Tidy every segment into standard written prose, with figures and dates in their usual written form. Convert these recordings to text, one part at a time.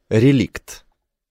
Реликт.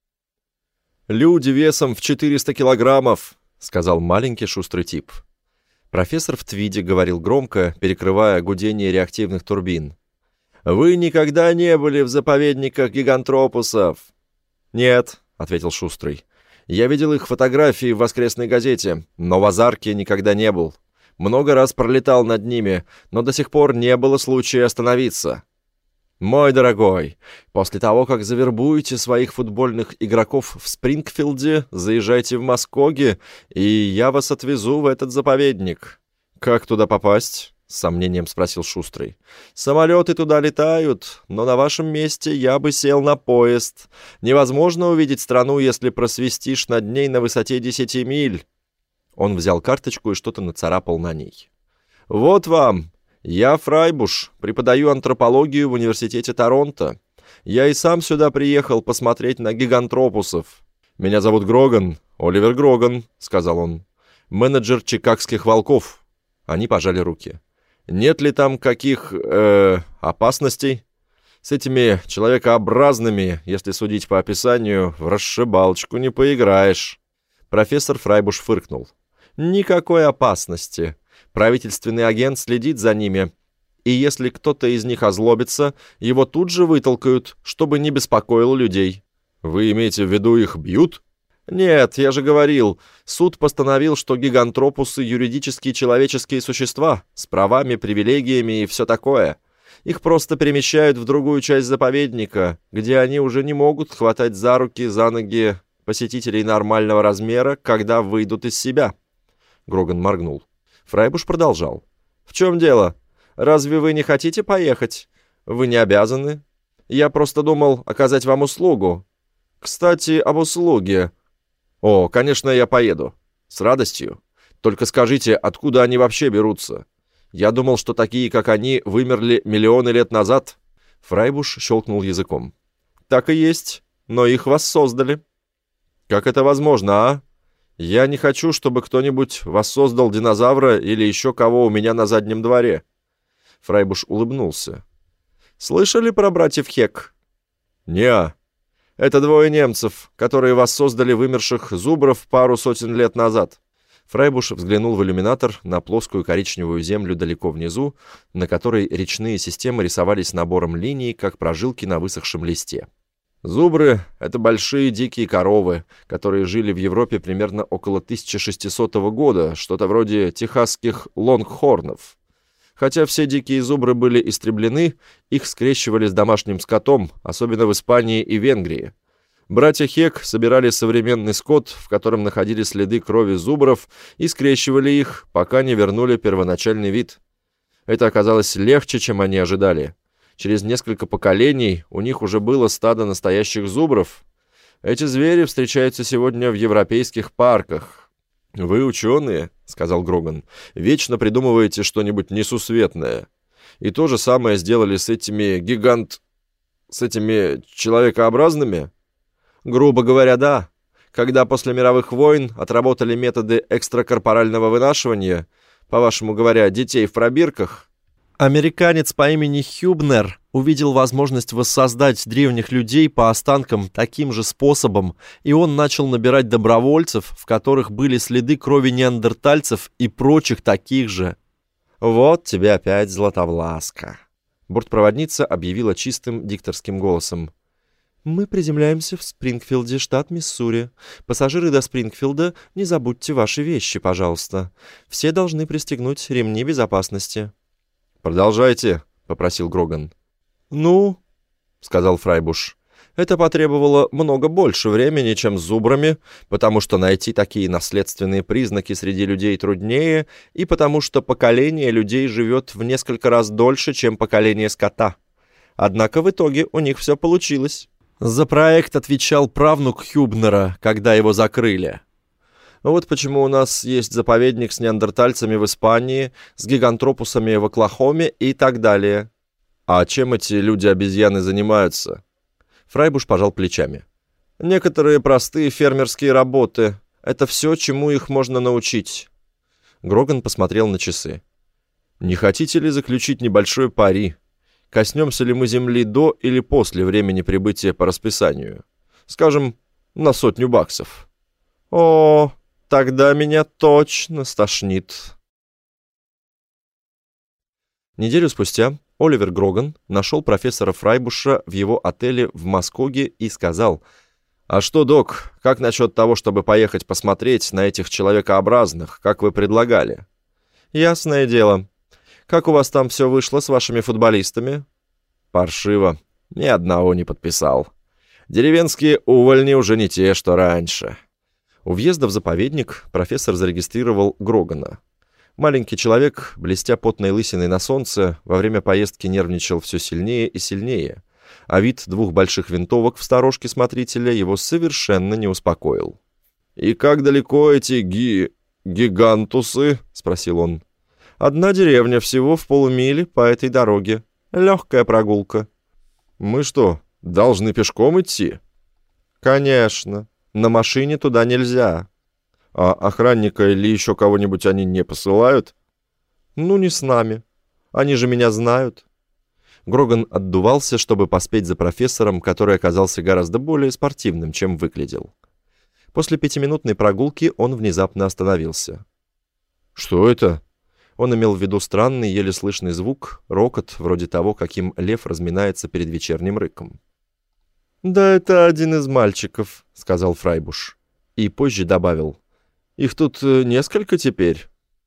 «Люди весом в 400 килограммов», — сказал маленький шустрый тип. Профессор в твиде говорил громко, перекрывая гудение реактивных турбин. «Вы никогда не были в заповедниках гигантропусов?» «Нет», — ответил шустрый. «Я видел их фотографии в воскресной газете, но в Озарке никогда не был. Много раз пролетал над ними, но до сих пор не было случая остановиться». «Мой дорогой, после того, как завербуете своих футбольных игроков в Спрингфилде, заезжайте в Маскоги, и я вас отвезу в этот заповедник». «Как туда попасть?» — с сомнением спросил Шустрый. «Самолеты туда летают, но на вашем месте я бы сел на поезд. Невозможно увидеть страну, если просвистишь над ней на высоте 10 миль». Он взял карточку и что-то нацарапал на ней. «Вот вам. Я Фрайбуш, преподаю антропологию в университете Торонто. Я и сам сюда приехал посмотреть на гигантропусов. Меня зовут Гроган, Оливер Гроган», — сказал он. «Менеджер чикагских волков». Они пожали руки. «Нет ли там каких, опасностей? С этими человекообразными, если судить по описанию, в расшибалочку не поиграешь». Профессор Фрайбуш фыркнул. «Никакой опасности. Правительственный агент следит за ними, и если кто-то из них озлобится, его тут же вытолкают, чтобы не беспокоил людей». «Вы имеете в виду, их бьют?» «Нет, я же говорил, суд постановил, что гигантропусы — юридические человеческие существа, с правами, привилегиями и все такое. Их просто перемещают в другую часть заповедника, где они уже не могут хватать за руки, за ноги посетителей нормального размера, когда выйдут из себя». Гроган моргнул. Фрайбуш продолжал. «В чем дело? Разве вы не хотите поехать? Вы не обязаны. Я просто думал оказать вам услугу. Кстати, об услуге. О, конечно, я поеду. С радостью. Только скажите, откуда они вообще берутся? Я думал, что такие, как они, вымерли миллионы лет назад». Фрайбуш щелкнул языком. «Так и есть, но их воссоздали». «Как это возможно, а? Я не хочу, чтобы кто-нибудь воссоздал динозавра или еще кого у меня на заднем дворе». Фрайбуш улыбнулся. «Слышали про братьев Хек?» «Не-а. Это двое немцев, которые воссоздали вымерших зубров пару сотен лет назад». Фрайбуш взглянул в иллюминатор на плоскую коричневую землю далеко внизу, на которой речные системы рисовались набором линий, как прожилки на высохшем листе. Зубры — это большие дикие коровы, которые жили в Европе примерно около 1600 года, что-то вроде техасских лонгхорнов. Хотя все дикие зубры были истреблены, их скрещивали с домашним скотом, особенно в Испании и Венгрии. Братья Хек собирали современный скот, в котором находились следы крови зубров, и скрещивали их, пока не вернули первоначальный вид. Это оказалось легче, чем они ожидали. Через несколько поколений у них уже было стадо настоящих зубров. Эти звери встречаются сегодня в европейских парках. «Вы ученые», — сказал Гроган, — «вечно придумываете что-нибудь несусветное. И то же самое сделали с этими с этими человекообразными?» «Грубо говоря, да. Когда после мировых войн отработали методы экстракорпорального вынашивания, по-вашему говоря, детей в пробирках, американец по имени Хюбнер увидел возможность воссоздать древних людей по останкам таким же способом, и он начал набирать добровольцев, в которых были следы крови неандертальцев и прочих таких же». «Вот тебе опять Златовласка», — бортпроводница объявила чистым дикторским голосом. «Мы приземляемся в Спрингфилде, штат Миссури. Пассажиры до Спрингфилда, не забудьте ваши вещи, пожалуйста. Все должны пристегнуть ремни безопасности». «Продолжайте», — попросил Гроган. «Ну», — сказал Фрайбуш, — «это потребовало много больше времени, чем с зубрами, потому что найти такие наследственные признаки среди людей труднее, и потому что поколение людей живет в несколько раз дольше, чем поколение скота. Однако в итоге у них все получилось. За проект отвечал правнук Хюбнера, когда его закрыли. Вот почему у нас есть заповедник с неандертальцами в Испании, с гигантропусами в Оклахоме и так далее». «А чем эти люди-обезьяны занимаются?» Фрайбуш пожал плечами. «Некоторые простые фермерские работы. Это все, чему их можно научить». Гроган посмотрел на часы. «Не хотите ли заключить небольшой пари? коснемся ли мы Земли до или после времени прибытия по расписанию. Скажем, на $100. О, тогда меня точно стошнит. Неделю спустя Оливер Гроган нашел профессора Фрайбуша в его отеле в Маскоге и сказал: «А что, док, как насчет того, чтобы поехать посмотреть на этих человекообразных, как вы предлагали?» «Ясное дело. Как у вас там все вышло с вашими футболистами?» «Паршиво. Ни одного не подписал. Деревенские увольни уже не те, что раньше». У въезда в заповедник профессор зарегистрировал Грогана. Маленький человек, блестя потной лысиной на солнце, во время поездки нервничал все сильнее и сильнее, а вид 2 больших винтовок в сторожке смотрителя его совершенно не успокоил. «И как далеко эти гигантусы?» — спросил он. «Одна деревня, всего в полумили по этой дороге. Легкая прогулка». «Мы что, должны пешком идти?» «Конечно. На машине туда нельзя». «А охранника или еще кого-нибудь они не посылают?» «Ну, не с нами. Они же меня знают». Гроган отдувался, чтобы поспеть за профессором, который оказался гораздо более спортивным, чем выглядел. После 5-минутной прогулки он внезапно остановился. «Что это?» Он имел в виду странный, еле слышный звук, рокот, вроде того, каким лев разминается перед вечерним рыком. «Да это один из мальчиков», — сказал Фрайбуш. И позже добавил: «Их тут несколько теперь».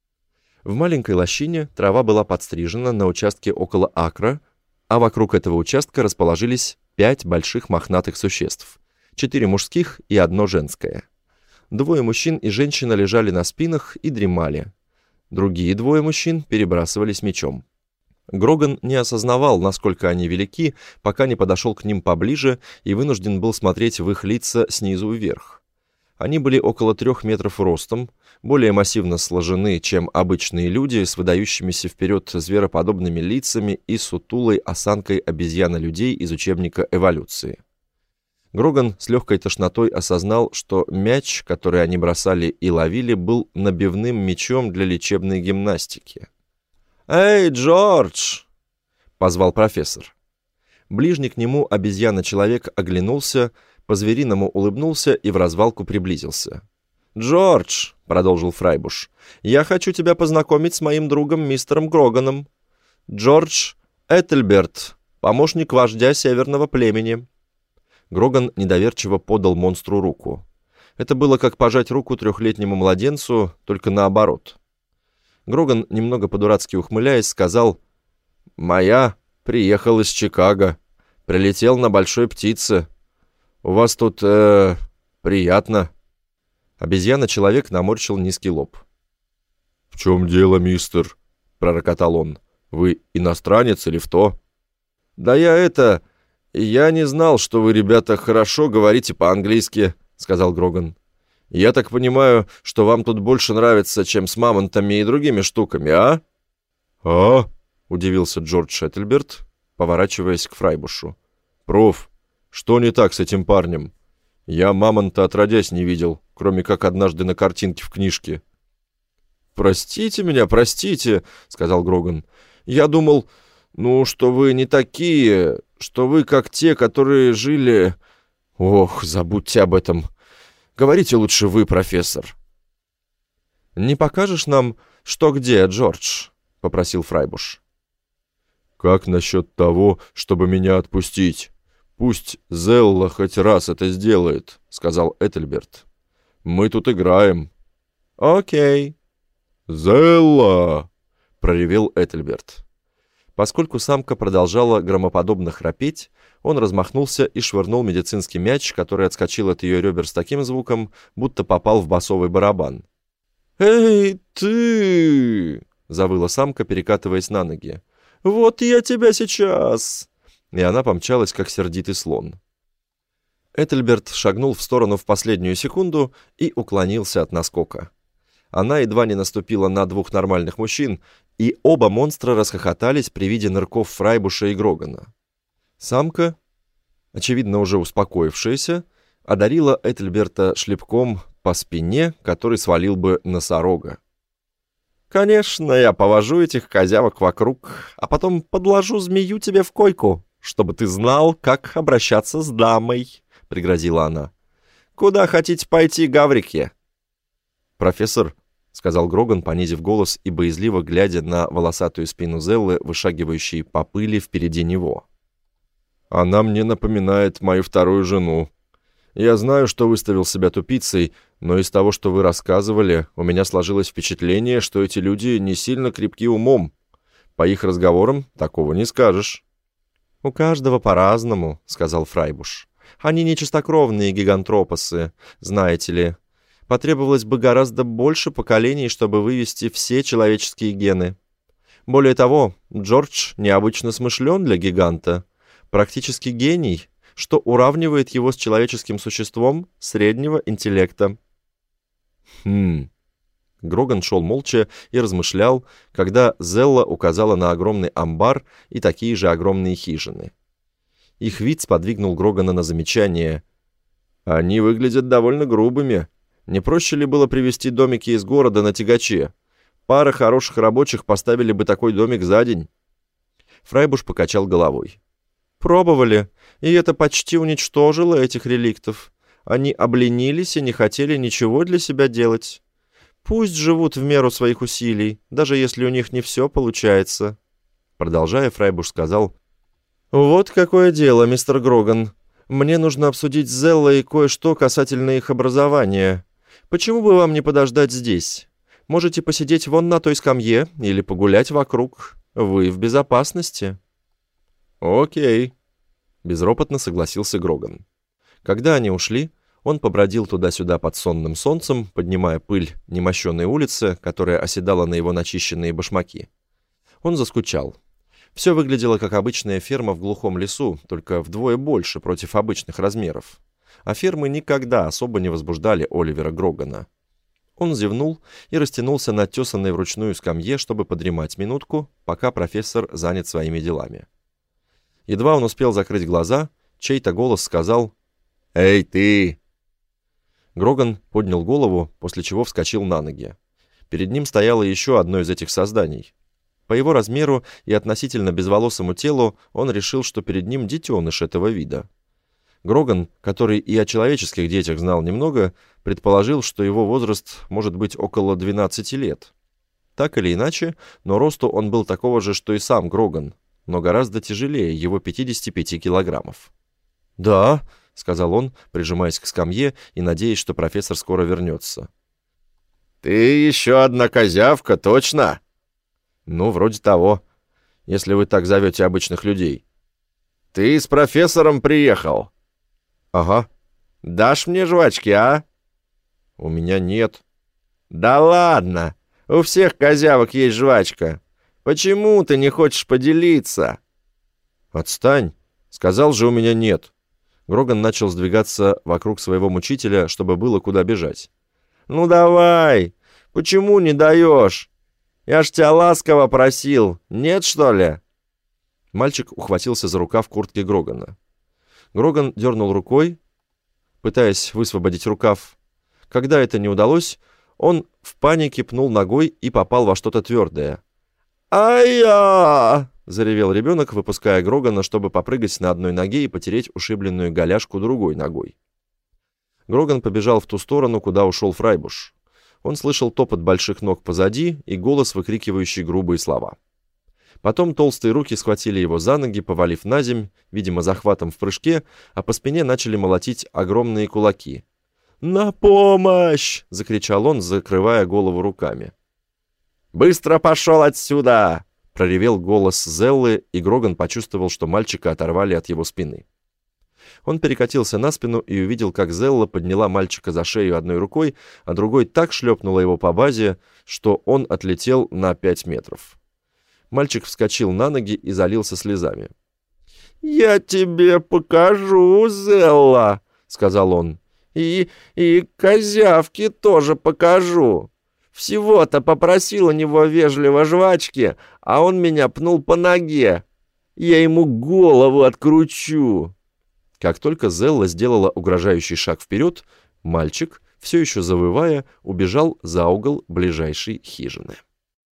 В маленькой лощине трава была подстрижена на участке около акра, а вокруг этого участка расположились 5 больших мохнатых существ, 4 мужских и 1 женское. 2 мужчин и женщина лежали на спинах и дремали. Другие 2 мужчин перебрасывались мечом. Гроган не осознавал, насколько они велики, пока не подошел к ним поближе и вынужден был смотреть в их лица снизу вверх. Они были около 3 метров ростом, более массивно сложены, чем обычные люди, с выдающимися вперед звероподобными лицами и сутулой осанкой обезьяна-людей из учебника эволюции. Гроган с легкой тошнотой осознал, что мяч, который они бросали и ловили, был набивным мячом для лечебной гимнастики. «Эй, Джордж!» — позвал профессор. Ближний к нему обезьяна-человек оглянулся, по-звериному улыбнулся и в развалку приблизился. «Джордж!» — продолжил Фрайбуш. «Я хочу тебя познакомить с моим другом мистером Гроганом. Джордж Этельберт, помощник вождя северного племени». Гроган недоверчиво подал монстру руку. Это было как пожать руку 3-летнему младенцу, только наоборот. Гроган, немного по-дурацки ухмыляясь, сказал: «Моя приехал из Чикаго. Прилетел на большой птице. У вас тут, приятно». Обезьяна-человек наморщил низкий лоб. «В чем дело, мистер?» — пророкотал он. «Вы иностранец или что?» «Да я не знал, что вы, ребята, хорошо говорите по-английски», — сказал Гроган. «Я так понимаю, что вам тут больше нравится, чем с мамонтами и другими штуками, а?» «А?» — удивился Джордж Этельберт, поворачиваясь к Фрайбушу. «Проф, что не так с этим парнем? Я мамонта отродясь не видел, кроме как однажды на картинке в книжке». «Простите меня, простите», — сказал Гроган. «Я думал, что вы не такие, что вы как те, которые жили...» «Ох, забудьте об этом. Говорите лучше вы, профессор». «Не покажешь нам, что где, Джордж?» — попросил Фрайбуш. «Как насчет того, чтобы меня отпустить? Пусть Зелла хоть раз это сделает», — сказал Этельберт. «Мы тут играем». «Окей». «Зелла!» — проревел Этельберт. Поскольку самка продолжала громоподобно храпеть, он размахнулся и швырнул медицинский мяч, который отскочил от ее ребер с таким звуком, будто попал в басовый барабан. «Эй, ты!» — завыла самка, перекатываясь на ноги. «Вот я тебя сейчас!» И она помчалась, как сердитый слон. Этельберт шагнул в сторону в последнюю секунду и уклонился от наскока. Она едва не наступила на 2 нормальных мужчин, и оба монстра расхохотались при виде нырков Фрайбуша и Грогана. Самка, очевидно уже успокоившаяся, одарила Этельберта шлепком по спине, который свалил бы носорога. Конечно, я повожу этих козявок вокруг, а потом подложу змею тебе в койку, чтобы ты знал, как обращаться с дамой», — пригрозила она. «Куда хотите пойти, гаврики?» «Профессор», — сказал Гроган, понизив голос и боязливо глядя на волосатую спину Зеллы, вышагивающей по пыли впереди него. «Она мне напоминает мою вторую жену. Я знаю, что выставил себя тупицей, но из того, что вы рассказывали, у меня сложилось впечатление, что эти люди не сильно крепки умом. По их разговорам такого не скажешь». «У каждого по-разному», — сказал Фрайбуш. «Они не чистокровные гигантропосы, знаете ли. Потребовалось бы гораздо больше поколений, чтобы вывести все человеческие гены. Более того, Джордж необычно смышлен для гиганта. Практически гений, что уравнивает его с человеческим существом среднего интеллекта». Гроган шел молча и размышлял, когда Зелла указала на огромный амбар и такие же огромные хижины. Их вид сподвигнул Грогана на замечание. «Они выглядят довольно грубыми. Не проще ли было привезти домики из города на тягаче? Пара хороших рабочих поставили бы такой домик за день». Фрайбуш покачал головой. «Пробовали, и это почти уничтожило этих реликтов. Они обленились и не хотели ничего для себя делать. Пусть живут в меру своих усилий, даже если у них не все получается». Продолжая, Фрайбуш сказал: «Вот какое дело, мистер Гроган. Мне нужно обсудить с Зеллой кое-что касательно их образования. Почему бы вам не подождать здесь? Можете посидеть вон на той скамье или погулять вокруг. Вы в безопасности». «Окей», — безропотно согласился Гроган. Когда они ушли, он побродил туда-сюда под сонным солнцем, поднимая пыль немощенной улицы, которая оседала на его начищенные башмаки. Он заскучал. Все выглядело как обычная ферма в глухом лесу, только вдвое больше против обычных размеров. А фермы никогда особо не возбуждали Оливера Грогана. Он зевнул и растянулся на тесанной вручную скамье, чтобы подремать минутку, пока профессор занят своими делами. Едва он успел закрыть глаза, чей-то голос сказал: «Эй, ты!». Гроган поднял голову, после чего вскочил на ноги. Перед ним стояло еще одно из этих созданий. По его размеру и относительно безволосому телу он решил, что перед ним детеныш этого вида. Гроган, который и о человеческих детях знал немного, предположил, что его возраст может быть около 12 лет. Так или иначе, но росту он был такого же, что и сам Гроган, но гораздо тяжелее его 55 килограммов. «Да», — сказал он, прижимаясь к скамье и надеясь, что профессор скоро вернется. «Ты еще одна козявка, точно?» «Ну, вроде того, если вы так зовете обычных людей». «Ты с профессором приехал?» «Ага». «Дашь мне жвачки, а?» «У меня нет». «Да ладно, у всех козявок есть жвачка. Почему ты не хочешь поделиться?» «Отстань, сказал же, у меня нет». Гроган начал сдвигаться вокруг своего мучителя, чтобы было куда бежать. «Ну давай, почему не даешь? Я ж тебя ласково просил, нет, что ли?» Мальчик ухватился за рукав куртки Грогана. Гроган дернул рукой, пытаясь высвободить рукав. Когда это не удалось, он в панике пнул ногой и попал во что-то твердое. «Ай-я!» — заревел ребенок, выпуская Грогана, чтобы попрыгать на одной ноге и потереть ушибленную голяшку другой ногой. Гроган побежал в ту сторону, куда ушел Фрайбуш. Он слышал топот больших ног позади и голос, выкрикивающий грубые слова. Потом толстые руки схватили его за ноги, повалив на земь, видимо, захватом в прыжке, а по спине начали молотить огромные кулаки. «На помощь!» — закричал он, закрывая голову руками. «Быстро пошел отсюда!» — проревел голос Зеллы, и Гроган почувствовал, что мальчика оторвали от его спины. Он перекатился на спину и увидел, как Зелла подняла мальчика за шею одной рукой, а другой так шлепнула его по базе, что он отлетел на 5 метров. Мальчик вскочил на ноги и залился слезами. «Я тебе покажу, Зелла!» — сказал он. И козявке тоже покажу. Всего-то попросил у него вежливо жвачки, а он меня пнул по ноге. Я ему голову откручу». Как только Зелла сделала угрожающий шаг вперед, мальчик, все еще завывая, убежал за угол ближайшей хижины.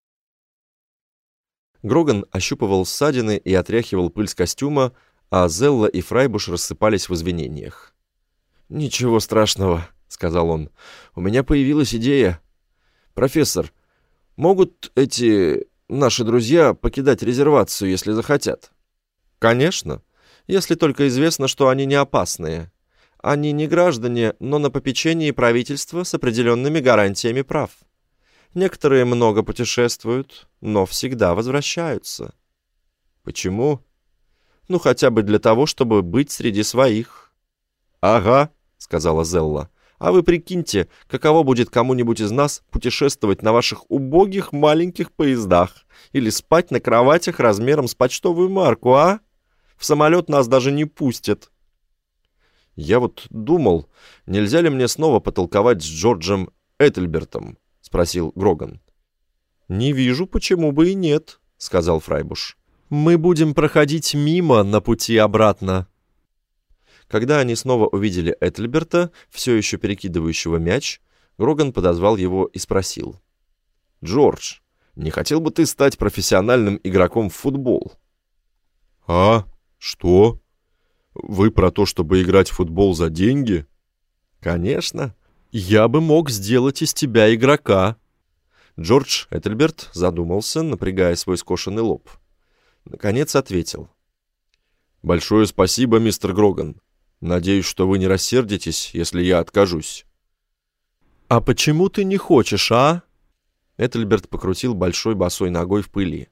Гроган ощупывал ссадины и отряхивал пыль с костюма, а Зелла и Фрайбуш рассыпались в извинениях. «Ничего страшного», — сказал он. «У меня появилась идея. Профессор, могут эти наши друзья покидать резервацию, если захотят?» «Конечно, если только известно, что они не опасные. Они не граждане, но на попечении правительства с определенными гарантиями прав. Некоторые много путешествуют, но всегда возвращаются». «Почему?» «Ну, хотя бы для того, чтобы быть среди своих». «Ага», — сказала Зелла. «А вы прикиньте, каково будет кому-нибудь из нас путешествовать на ваших убогих маленьких поездах или спать на кроватях размером с почтовую марку, а? В самолет нас даже не пустят». «Я вот думал, нельзя ли мне снова потолковать с Джорджем Этельбертом?» — спросил Гроган. «Не вижу, почему бы и нет», — сказал Фрайбуш. «Мы будем проходить мимо на пути обратно». Когда они снова увидели Этельберта, все еще перекидывающего мяч, Гроган подозвал его и спросил. «Джордж, не хотел бы ты стать профессиональным игроком в футбол?» «А? Что? Вы про то, чтобы играть в футбол за деньги?» «Конечно. Я бы мог сделать из тебя игрока». Джордж Этельберт задумался, напрягая свой скошенный лоб. Наконец ответил. «Большое спасибо, мистер Гроган. Надеюсь, что вы не рассердитесь, если я откажусь». «А почему ты не хочешь, а?» Этельберт покрутил большой босой ногой в пыли.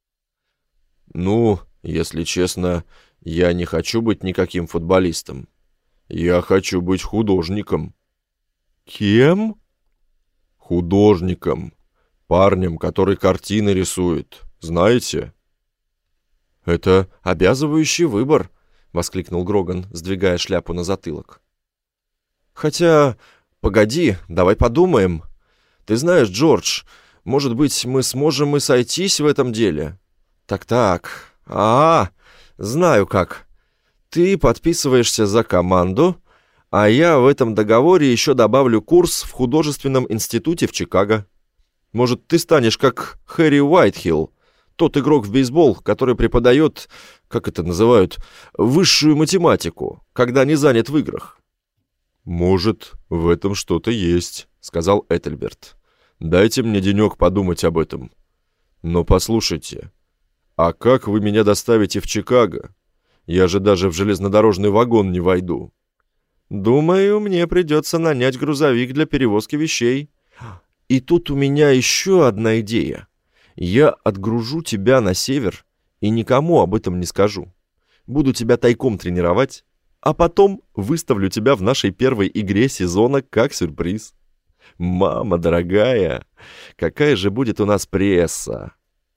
«Ну, если честно, я не хочу быть никаким футболистом. Я хочу быть художником». «Кем?» «Художником. Парнем, который картины рисует. Знаете?» «Это обязывающий выбор», — воскликнул Гроган, сдвигая шляпу на затылок. «Хотя, погоди, давай подумаем. Ты знаешь, Джордж, может быть, мы сможем и сойтись в этом деле?» «Так-так, знаю как. Ты подписываешься за команду, а я в этом договоре еще добавлю курс в художественном институте в Чикаго. Может, ты станешь как Хэри Уайтхилл, тот игрок в бейсбол, который преподает, как это называют, высшую математику, когда не занят в играх». «Может, в этом что-то есть», — сказал Этельберт. «Дайте мне денек подумать об этом. Но послушайте, а как вы меня доставите в Чикаго? Я же даже в железнодорожный вагон не войду». «Думаю, мне придется нанять грузовик для перевозки вещей. И тут у меня еще одна идея. Я отгружу тебя на север и никому об этом не скажу. Буду тебя тайком тренировать, а потом выставлю тебя в нашей первой игре сезона как сюрприз. Мама дорогая, какая же будет у нас пресса!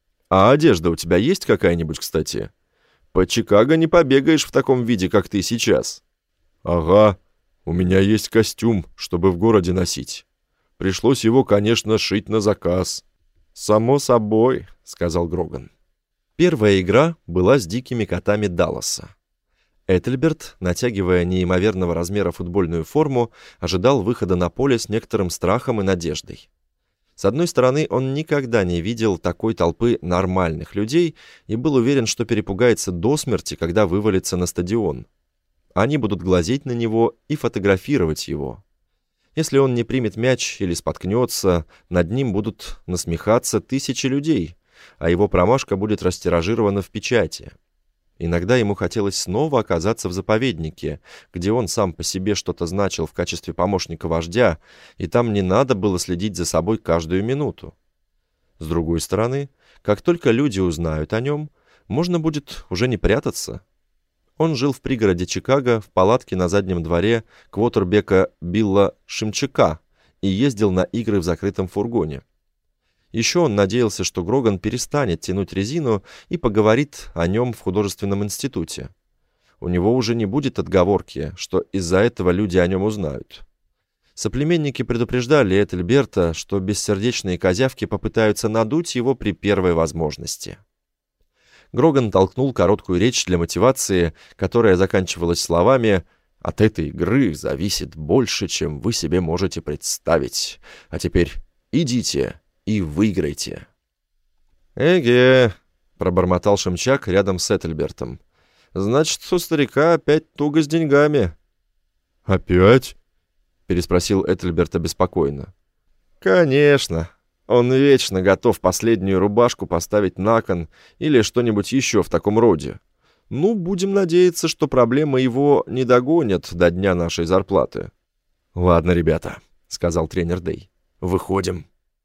А одежда у тебя есть какая-нибудь, кстати? По Чикаго не побегаешь в таком виде, как ты сейчас». «Ага, у меня есть костюм, чтобы в городе носить. Пришлось его, конечно, шить на заказ». «Само собой», — сказал Гроган. Первая игра была с дикими котами Далласа. Этельберт, натягивая неимоверного размера футбольную форму, ожидал выхода на поле с некоторым страхом и надеждой. С одной стороны, он никогда не видел такой толпы нормальных людей и был уверен, что перепугается до смерти, когда вывалится на стадион. Они будут глазеть на него и фотографировать его. Если он не примет мяч или споткнется, над ним будут насмехаться тысячи людей, а его промашка будет растиражирована в печати. Иногда ему хотелось снова оказаться в заповеднике, где он сам по себе что-то значил в качестве помощника вождя, и там не надо было следить за собой каждую минуту. С другой стороны, как только люди узнают о нем, можно будет уже не прятаться. Он жил в пригороде Чикаго в палатке на заднем дворе квотербека Билла Шимчака и ездил на игры в закрытом фургоне. Еще он надеялся, что Гроган перестанет тянуть резину и поговорит о нем в художественном институте. У него уже не будет отговорки, что из-за этого люди о нем узнают. Соплеменники предупреждали Этельберта, что бессердечные козявки попытаются надуть его при первой возможности. Гроган толкнул короткую речь для мотивации, которая заканчивалась словами «От этой игры зависит больше, чем вы себе можете представить. А теперь идите и выиграйте». «Эге, пробормотал Шемчак рядом с Этельбертом. «Значит, у старика опять туго с деньгами». «Опять?» — переспросил Этельберт обеспокоенно. «Конечно. Он вечно готов последнюю рубашку поставить на кон или что-нибудь еще в таком роде. Ну, будем надеяться, что проблемы его не догонят до дня нашей зарплаты». «Ладно, ребята», — сказал тренер Дэй. «Выходим».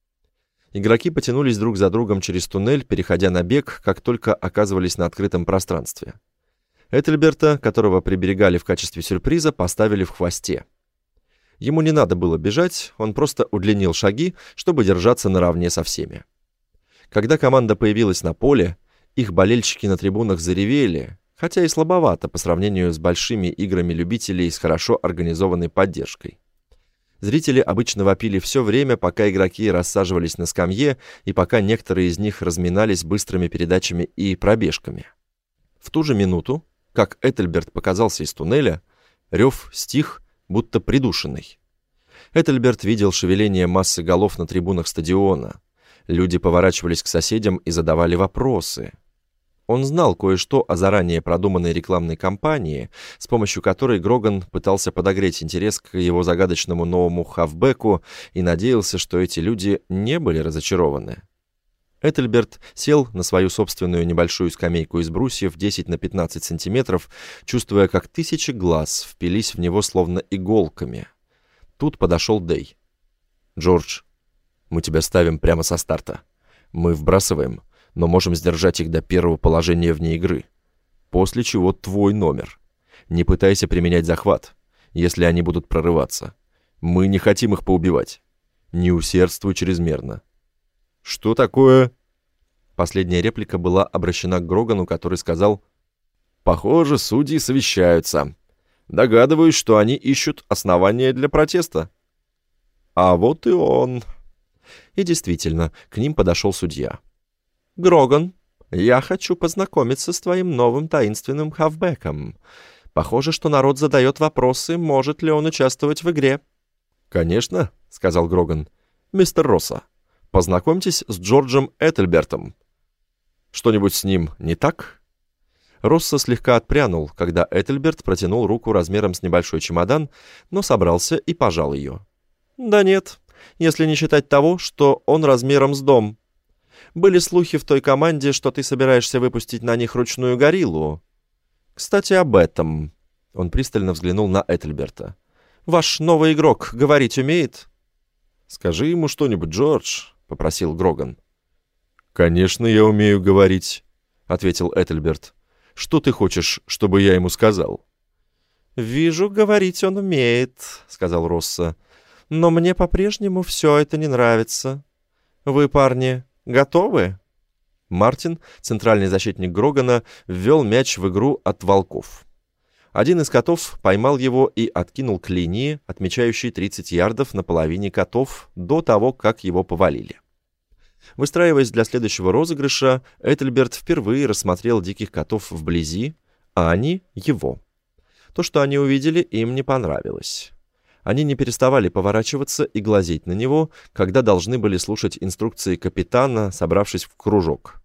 Игроки потянулись друг за другом через туннель, переходя на бег, как только оказывались на открытом пространстве. Этельберта, которого приберегали в качестве сюрприза, поставили в хвосте. Ему не надо было бежать, он просто удлинил шаги, чтобы держаться наравне со всеми. Когда команда появилась на поле, их болельщики на трибунах заревели, хотя и слабовато по сравнению с большими играми любителей с хорошо организованной поддержкой. Зрители обычно вопили все время, пока игроки рассаживались на скамье и пока некоторые из них разминались быстрыми передачами и пробежками. В ту же минуту, как Этельберт показался из туннеля, рев стих, будто придушенный. Этельберт видел шевеление массы голов на трибунах стадиона. Люди поворачивались к соседям и задавали вопросы. Он знал кое-что о заранее продуманной рекламной кампании, с помощью которой Гроган пытался подогреть интерес к его загадочному новому хавбеку и надеялся, что эти люди не были разочарованы. Этельберт сел на свою собственную небольшую скамейку из брусьев 10 на 15 сантиметров, чувствуя, как тысячи глаз впились в него словно иголками. Тут подошел Дэй. «Джордж, мы тебя ставим прямо со старта. Мы вбрасываем, но можем сдержать их до первого положения вне игры. После чего твой номер. Не пытайся применять захват, если они будут прорываться. Мы не хотим их поубивать. Не усердствуй чрезмерно». «Что такое?» Последняя реплика была обращена к Грогану, который сказал: «Похоже, судьи совещаются. Догадываюсь, что они ищут основания для протеста». «А вот и он». И действительно, к ним подошел судья. «Гроган, я хочу познакомиться с твоим новым таинственным хавбеком. Похоже, что народ задает вопросы, может ли он участвовать в игре». «Конечно», — сказал Гроган. «Мистер Росса, познакомьтесь с Джорджем Этельбертом». «Что-нибудь с ним не так?» Росса слегка отпрянул, когда Этельберт протянул руку размером с небольшой чемодан, но собрался и пожал ее. «Да нет, если не считать того, что он размером с дом. Были слухи в той команде, что ты собираешься выпустить на них ручную гориллу. Кстати, об этом». Он пристально взглянул на Этельберта. «Ваш новый игрок говорить умеет?» «Скажи ему что-нибудь, Джордж», — попросил Гроган. «Конечно, я умею говорить», — ответил Этельберт. «Что ты хочешь, чтобы я ему сказал?» «Вижу, говорить он умеет», — сказал Росса. «Но мне по-прежнему все это не нравится. Вы, парни, готовы?» Мартин, центральный защитник Грогана, ввел мяч в игру от волков. Один из котов поймал его и откинул к линии, отмечающей 30 ярдов на половине котов, до того, как его повалили. Выстраиваясь для следующего розыгрыша, Этельберт впервые рассмотрел диких котов вблизи, а они — его. То, что они увидели, им не понравилось. Они не переставали поворачиваться и глазеть на него, когда должны были слушать инструкции капитана, собравшись в кружок.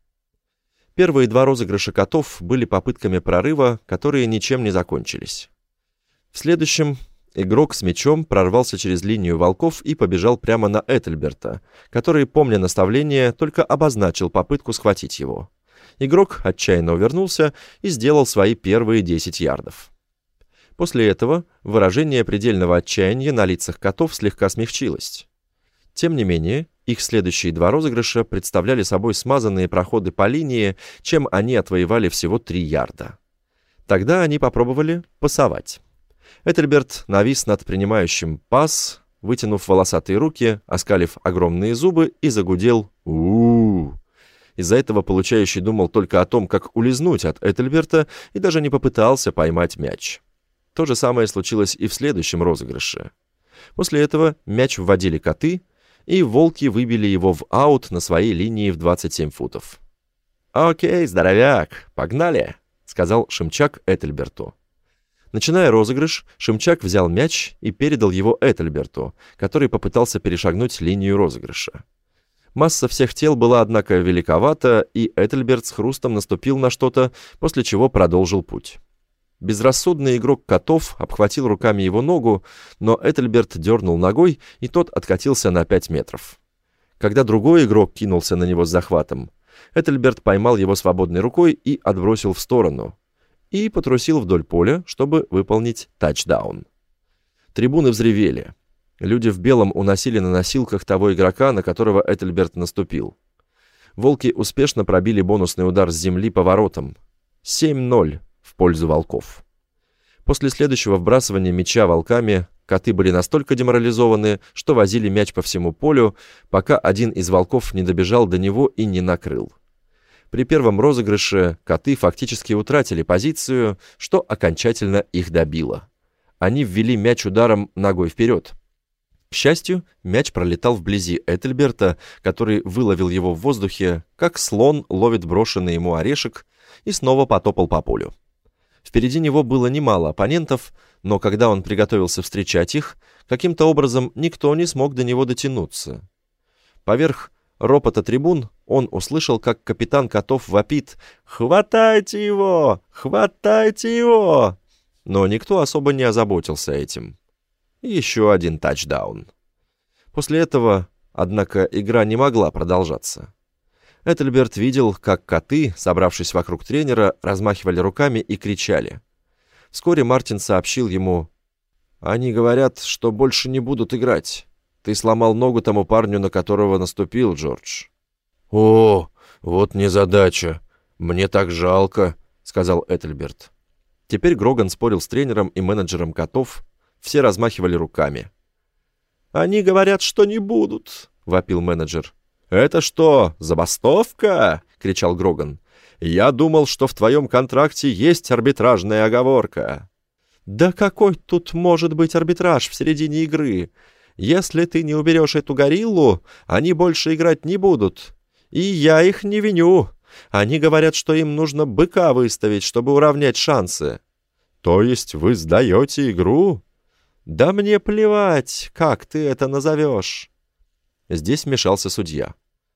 Первые два розыгрыша котов были попытками прорыва, которые ничем не закончились. В следующем игрок с мячом прорвался через линию волков и побежал прямо на Этельберта, который, помня наставление, только обозначил попытку схватить его. Игрок отчаянно увернулся и сделал свои первые 10 ярдов. После этого выражение предельного отчаяния на лицах котов слегка смягчилось. Тем не менее, их следующие два розыгрыша представляли собой смазанные проходы по линии, чем они отвоевали всего 3 ярда. Тогда они попробовали пасовать. Этельберт навис над принимающим пас, вытянув волосатые руки, оскалив огромные зубы, и загудел «У-у-у». Из-за этого получающий думал только о том, как улизнуть от Этельберта, и даже не попытался поймать мяч. То же самое случилось и в следующем розыгрыше. После этого мяч вводили коты, и волки выбили его в аут на своей линии в 27 футов. «Окей, здоровяк, погнали», — сказал Шемчак Этельберту. Начиная розыгрыш, Шемчак взял мяч и передал его Этельберту, который попытался перешагнуть линию розыгрыша. Масса всех тел была, однако, великовата, и Этельберт с хрустом наступил на что-то, после чего продолжил путь. Безрассудный игрок котов обхватил руками его ногу, но Этельберт дернул ногой, и тот откатился на 5 метров. Когда другой игрок кинулся на него с захватом, Этельберт поймал его свободной рукой и отбросил в сторону, и потрусил вдоль поля, чтобы выполнить тачдаун. Трибуны взревели. Люди в белом уносили на носилках того игрока, на которого Этельберт наступил. Волки успешно пробили бонусный удар с земли по воротам. 7-0 в пользу волков. После следующего вбрасывания мяча волками коты были настолько деморализованы, что возили мяч по всему полю, пока один из волков не добежал до него и не накрыл. При первом розыгрыше коты фактически утратили позицию, что окончательно их добило. Они ввели мяч ударом ногой вперед. К счастью, мяч пролетал вблизи Этельберта, который выловил его в воздухе, как слон ловит брошенный ему орешек, и снова потопал по полю. Впереди него было немало оппонентов, но когда он приготовился встречать их, каким-то образом никто не смог до него дотянуться. Поверх ропота трибун он услышал, как капитан котов вопит: «Хватайте его! Хватайте его!» Но никто особо не озаботился этим. Еще один тачдаун. После этого, однако, игра не могла продолжаться. Этельберт видел, как коты, собравшись вокруг тренера, размахивали руками и кричали. Вскоре Мартин сообщил ему: «Они говорят, что больше не будут играть. Ты сломал ногу тому парню, на которого наступил, Джордж». «О, вот незадача. Мне так жалко», — сказал Этельберт. Теперь Гроган спорил с тренером и менеджером котов. Все размахивали руками. «Они говорят, что не будут», — вопил менеджер. «Это что, забастовка?» — кричал Гроган. «Я думал, что в твоем контракте есть арбитражная оговорка». «Да какой тут может быть арбитраж в середине игры? Если ты не уберешь эту гориллу, они больше играть не будут. И я их не виню. Они говорят, что им нужно быка выставить, чтобы уравнять шансы». «То есть вы сдаете игру?» «Да мне плевать, как ты это назовешь». Здесь вмешался судья.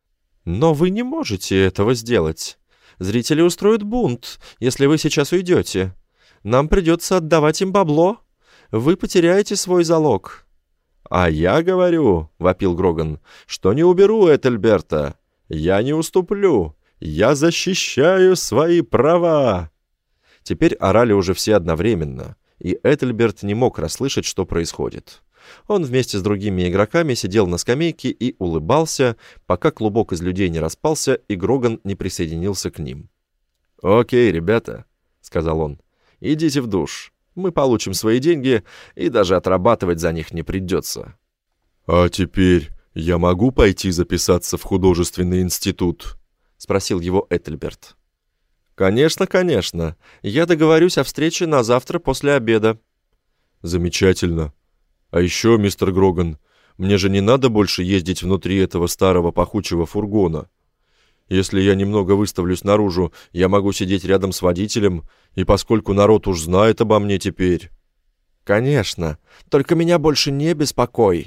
«Но вы не можете этого сделать. Зрители устроят бунт, если вы сейчас уйдете. Нам придется отдавать им бабло. Вы потеряете свой залог». «А я говорю, — вопил Гроган, — что не уберу Этельберта. Я не уступлю. Я защищаю свои права». Теперь орали уже все одновременно, и Этельберт не мог расслышать, что происходит. Он вместе с другими игроками сидел на скамейке и улыбался, пока клубок из людей не распался и Гроган не присоединился к ним. «Окей, ребята», — сказал он, — «идите в душ. Мы получим свои деньги, и даже отрабатывать за них не придется». «А теперь я могу пойти записаться в художественный институт?» — спросил его Этельберт. «Конечно, конечно. Я договорюсь о встрече на завтра после обеда». «Замечательно. А еще, мистер Гроган, мне же не надо больше ездить внутри этого старого пахучего фургона. Если я немного выставлюсь наружу, я могу сидеть рядом с водителем, и поскольку народ уж знает обо мне теперь». «Конечно. Только меня больше не беспокой».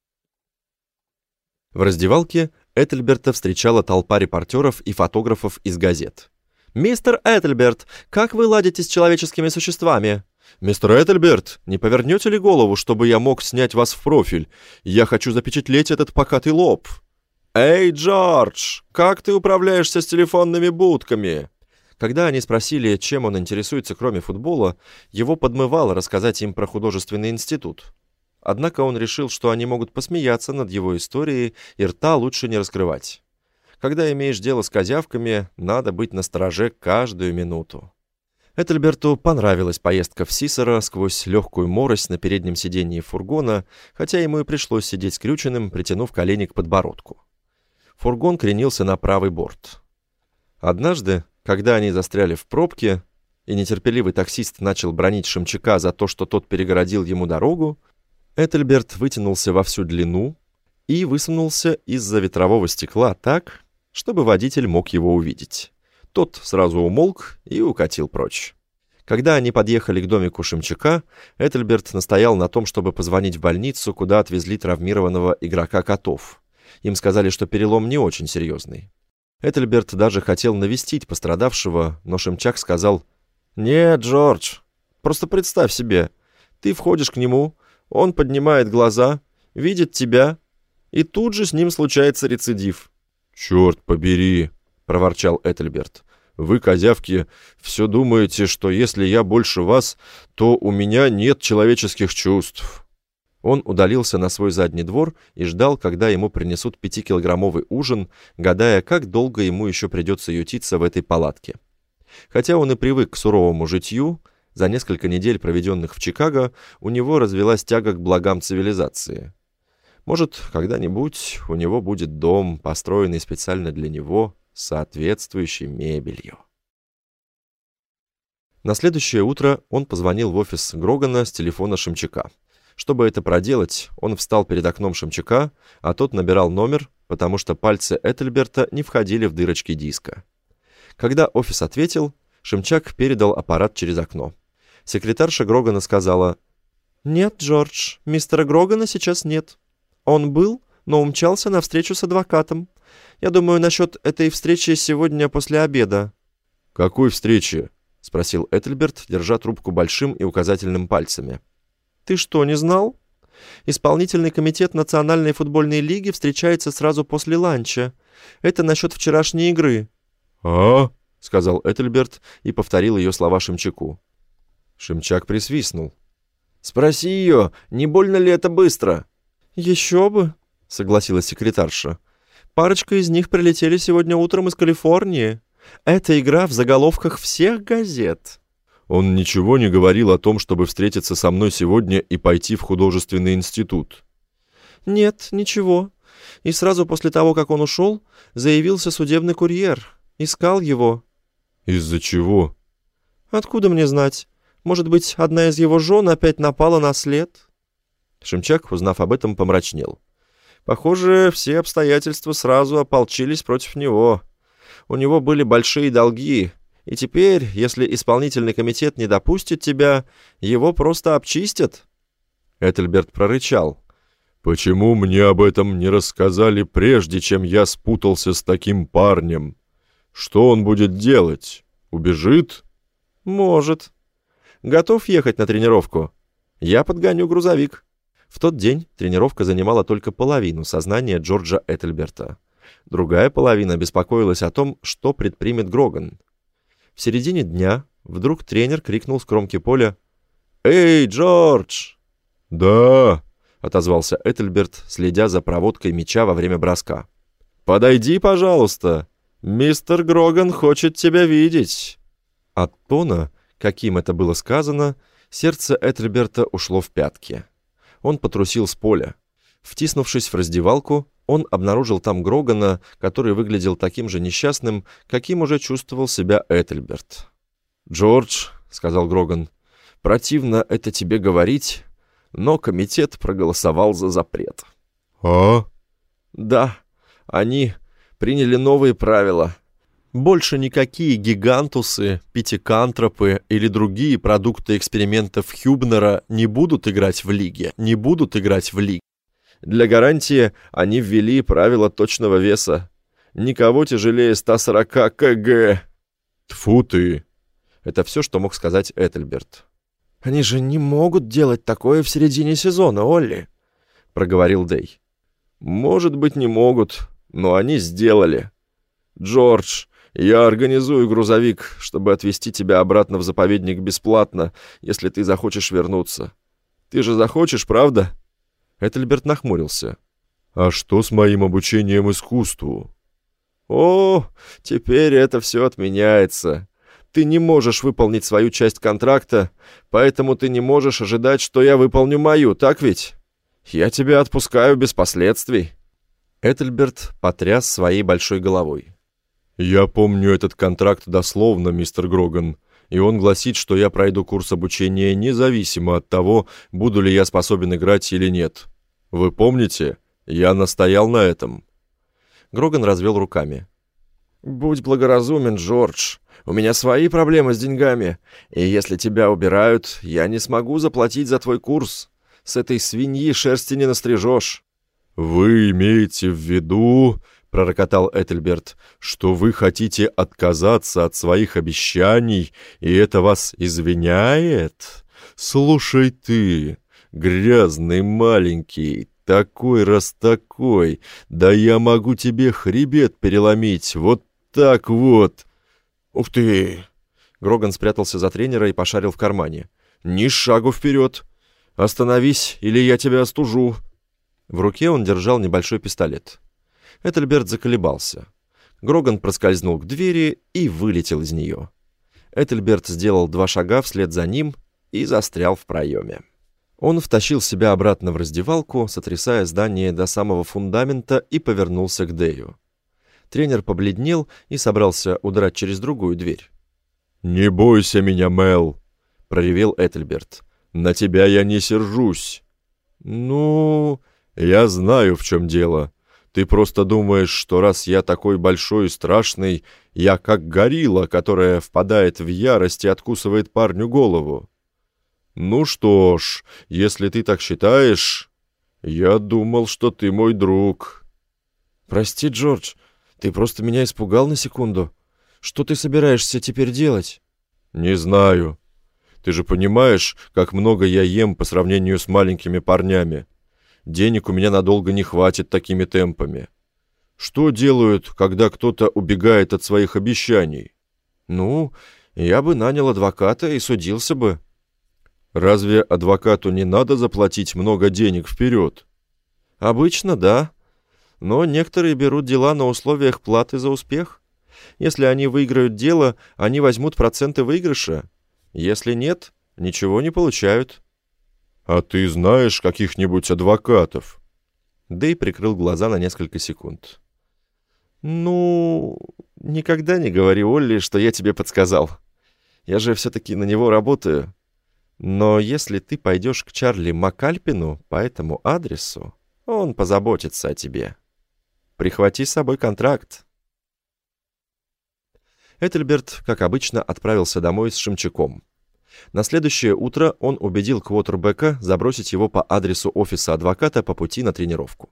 В раздевалке Этельберта встречала толпа репортеров и фотографов из газет. «Мистер Этельберт, как вы ладите с человеческими существами?» «Мистер Этельберт, не повернете ли голову, чтобы я мог снять вас в профиль? Я хочу запечатлеть этот покатый лоб». «Эй, Джордж, как ты управляешься с телефонными будками?» Когда они спросили, чем он интересуется, кроме футбола, его подмывало рассказать им про художественный институт. Однако он решил, что они могут посмеяться над его историей, и рта лучше не раскрывать. Когда имеешь дело с козявками, надо быть настороже каждую минуту. Этельберту понравилась поездка в Сисоро сквозь легкую морось на переднем сиденье фургона, хотя ему и пришлось сидеть скрюченным, притянув колени к подбородку. Фургон кренился на правый борт. Однажды, когда они застряли в пробке, и нетерпеливый таксист начал бранить Шемчака за то, что тот перегородил ему дорогу, Этельберт вытянулся во всю длину и высунулся из-за ветрового стекла так, чтобы водитель мог его увидеть. Тот сразу умолк и укатил прочь. Когда они подъехали к домику Шемчака, Этельберт настоял на том, чтобы позвонить в больницу, куда отвезли травмированного игрока котов, Им сказали, что перелом не очень серьезный. Этельберт даже хотел навестить пострадавшего, но Шемчак сказал: «Нет, Джордж, просто представь себе, ты входишь к нему, он поднимает глаза, видит тебя, и тут же с ним случается рецидив». «Черт побери», — проворчал Этельберт. «Вы, козявки, все думаете, что если я больше вас, то у меня нет человеческих чувств». Он удалился на свой задний двор и ждал, когда ему принесут 5-килограммовый ужин, гадая, как долго ему еще придется ютиться в этой палатке. Хотя он и привык к суровому житью, за несколько недель, проведенных в Чикаго, у него развелась тяга к благам цивилизации. Может, когда-нибудь у него будет дом, построенный специально для него, с соответствующей мебелью. На следующее утро он позвонил в офис Грогана с телефона Шемчака. Чтобы это проделать, он встал перед окном Шемчака, а тот набирал номер, потому что пальцы Этельберта не входили в дырочки диска. Когда офис ответил, Шемчак передал аппарат через окно. Секретарша Грогана сказала: «Нет, Джордж, мистера Грогана сейчас нет. Он был, но умчался на встречу с адвокатом. Я думаю, насчет этой встречи сегодня после обеда». «Какой встречи?» — спросил Этельберт, держа трубку большим и указательным пальцами. «Ты что, не знал? Исполнительный комитет Национальной футбольной лиги встречается сразу после ланча. Это насчет вчерашней игры». «А?» — сказал Этельберт и повторил ее слова Шемчаку. Шемчак присвистнул. «Спроси ее, не больно ли это быстро?» «Еще бы», — согласилась секретарша. «Парочка из них прилетели сегодня утром из Калифорнии. Эта игра в заголовках всех газет». «Он ничего не говорил о том, чтобы встретиться со мной сегодня и пойти в художественный институт?» «Нет, ничего. И сразу после того, как он ушел, заявился судебный курьер. Искал его». «Из-за чего?» «Откуда мне знать? Может быть, одна из его жен опять напала на след?» Шемчак, узнав об этом, помрачнел. Похоже, все обстоятельства сразу ополчились против него. У него были большие долги, и теперь, если исполнительный комитет не допустит тебя, его просто обчистят. Этельберт прорычал: «Почему мне об этом не рассказали прежде, чем я спутался с таким парнем? Что он будет делать? Убежит?» «Может. Готов ехать на тренировку? Я подгоню грузовик». В тот день тренировка занимала только половину сознания Джорджа Этельберта. Другая половина беспокоилась о том, что предпримет Гроган. В середине дня вдруг тренер крикнул с кромки поля: «Эй, Джордж!» «Да», — отозвался Этельберт, следя за проводкой мяча во время броска. «Подойди, пожалуйста. Мистер Гроган хочет тебя видеть». От тона, каким это было сказано, сердце Этельберта ушло в пятки. Он потрусил с поля. Втиснувшись в раздевалку, он обнаружил там Грогана, который выглядел таким же несчастным, каким уже чувствовал себя Этельберт. «Джордж», — сказал Гроган, — «противно это тебе говорить, но комитет проголосовал за запрет». «А?» «Да, они приняли новые правила. Больше никакие гигантусы, пятикантропы или другие продукты экспериментов Хюбнера не будут играть в лиге, Для гарантии они ввели правило точного веса. Никого тяжелее 140 кг. Тьфу ты! Это все, что мог сказать Этельберт. «Они же не могут делать такое в середине сезона, Олли», — проговорил Дэй. «Может быть, не могут, но они сделали. Джордж, я организую грузовик, чтобы отвезти тебя обратно в заповедник бесплатно, если ты захочешь вернуться. Ты же захочешь, правда?» Этельберт нахмурился. «А что с моим обучением искусству?» «О, теперь это все отменяется. Ты не можешь выполнить свою часть контракта, поэтому ты не можешь ожидать, что я выполню мою, так ведь? Я тебя отпускаю без последствий». Этельберт потряс своей большой головой. «Я помню этот контракт дословно, мистер Гроган, и он гласит, что я пройду курс обучения независимо от того, буду ли я способен играть или нет. Вы помните? Я настоял на этом». Гроган развел руками. «Будь благоразумен, Джордж. У меня свои проблемы с деньгами, и если тебя убирают, я не смогу заплатить за твой курс. С этой свиньи шерсти не настрижешь». «Вы имеете в виду, — пророкотал Этельберт, — что вы хотите отказаться от своих обещаний, и это вас извиняет? Слушай ты, грязный маленький, такой раз такой, да я могу тебе хребет переломить, вот так вот!» «Ух ты!» Гроган спрятался за тренера и пошарил в кармане. «Ни шагу вперед! Остановись, или я тебя остужу!» В руке он держал небольшой пистолет. Этельберт заколебался. Гроган проскользнул к двери и вылетел из нее. Этельберт сделал 2 шага вслед за ним и застрял в проеме. Он втащил себя обратно в раздевалку, сотрясая здание до самого фундамента, и повернулся к Дэю. Тренер побледнел и собрался удрать через другую дверь. «Не бойся меня, Мел!» — проревел Этельберт. «На тебя я не сержусь». «Ну...» «Я знаю, в чем дело. Ты просто думаешь, что раз я такой большой и страшный, я как горилла, которая впадает в ярость и откусывает парню голову. Ну что ж, если ты так считаешь, я думал, что ты мой друг». «Прости, Джордж, ты просто меня испугал на секунду. Что ты собираешься теперь делать?» «Не знаю. Ты же понимаешь, как много я ем по сравнению с маленькими парнями. Денег у меня надолго не хватит такими темпами. Что делают, когда кто-то убегает от своих обещаний?» «Ну, я бы нанял адвоката и судился бы». «Разве адвокату не надо заплатить много денег вперед?» «Обычно, да. Но некоторые берут дела на условиях платы за успех. Если они выиграют дело, они возьмут проценты выигрыша. Если нет, ничего не получают». «А ты знаешь каких-нибудь адвокатов?» Дэй прикрыл глаза на несколько секунд. «Ну, никогда не говори Олли, что я тебе подсказал. Я же все-таки на него работаю. Но если ты пойдешь к Чарли Макальпину по этому адресу, он позаботится о тебе. Прихвати с собой контракт». Этельберт, как обычно, отправился домой с Шемчаком. На следующее утро он убедил квотербека забросить его по адресу офиса адвоката по пути на тренировку.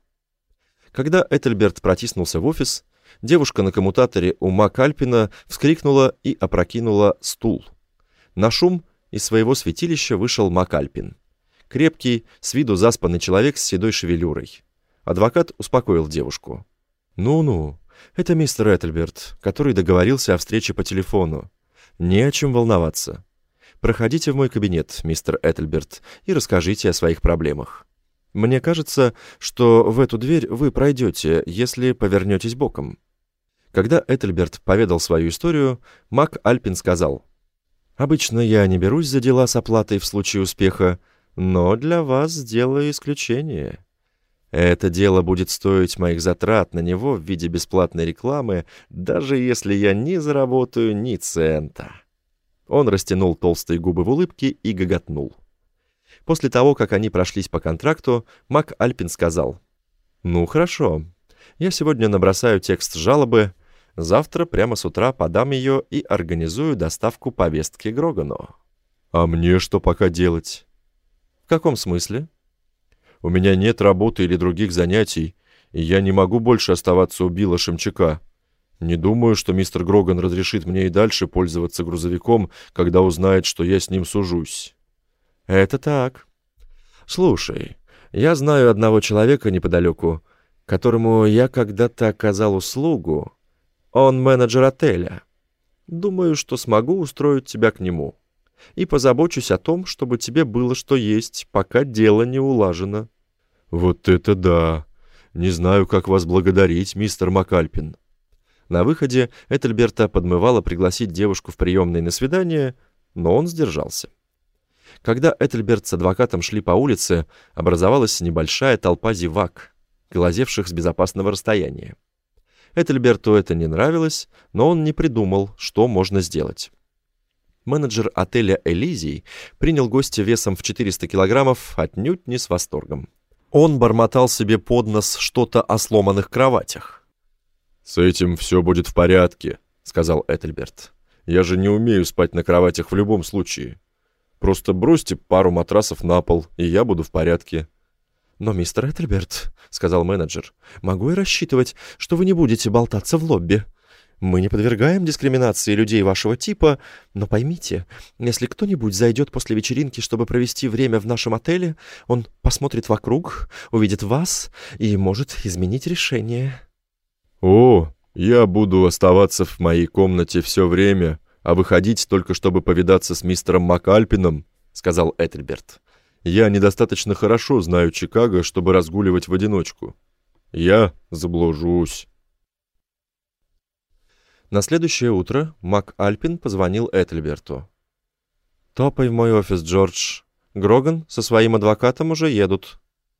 Когда Этельберт протиснулся в офис, девушка на коммутаторе у Макальпина вскрикнула и опрокинула стул. На шум из своего святилища вышел Макальпин. Крепкий, с виду заспанный человек с седой шевелюрой. Адвокат успокоил девушку. «Ну-ну, это мистер Этельберт, который договорился о встрече по телефону. Не о чем волноваться. Проходите в мой кабинет, мистер Этельберт, и расскажите о своих проблемах. Мне кажется, что в эту дверь вы пройдете, если повернетесь боком». Когда Этельберт поведал свою историю, Макальпин сказал: «Обычно я не берусь за дела с оплатой в случае успеха, но для вас сделаю исключение. Это дело будет стоить моих затрат на него в виде бесплатной рекламы, даже если я не заработаю ни цента». Он растянул толстые губы в улыбке и гоготнул. После того, как они прошлись по контракту, Макальпин сказал: «Ну, хорошо. Я сегодня набросаю текст жалобы. Завтра прямо с утра подам ее и организую доставку повестки Грогану». «А мне что пока делать?» «В каком смысле?» «У меня нет работы или других занятий, и я не могу больше оставаться у Билла Шемчака. Не думаю, что мистер Гроган разрешит мне и дальше пользоваться грузовиком, когда узнает, что я с ним сужусь». «Это так. Слушай, я знаю одного человека неподалеку, которому я когда-то оказал услугу. Он менеджер отеля. Думаю, что смогу устроить тебя к нему. И позабочусь о том, чтобы тебе было что есть, пока дело не улажено». «Вот это да! Не знаю, как вас благодарить, мистер Макальпин». На выходе Этельберта подмывало пригласить девушку в приемной на свидание, но он сдержался. Когда Этельберт с адвокатом шли по улице, образовалась небольшая толпа зевак, глазевших с безопасного расстояния. Этельберту это не нравилось, но он не придумал, что можно сделать. Менеджер отеля «Элизий» принял гостя весом в 400 килограммов отнюдь не с восторгом. Он бормотал себе под нос что-то о сломанных кроватях. «С этим все будет в порядке», — сказал Этельберт. «Я же не умею спать на кроватях в любом случае. Просто бросьте пару матрасов на пол, и я буду в порядке». «Но, мистер Этельберт, — сказал менеджер, — могу я рассчитывать, что вы не будете болтаться в лобби? Мы не подвергаем дискриминации людей вашего типа, но поймите, если кто-нибудь зайдет после вечеринки, чтобы провести время в нашем отеле, он посмотрит вокруг, увидит вас и может изменить решение». «О, я буду оставаться в моей комнате все время, а выходить только чтобы повидаться с мистером МакАлпином», — сказал Этельберт. «Я недостаточно хорошо знаю Чикаго, чтобы разгуливать в одиночку. Я заблужусь». На следующее утро МакАлпин позвонил Этельберту. «Топай в мой офис, Джордж. Гроган со своим адвокатом уже едут».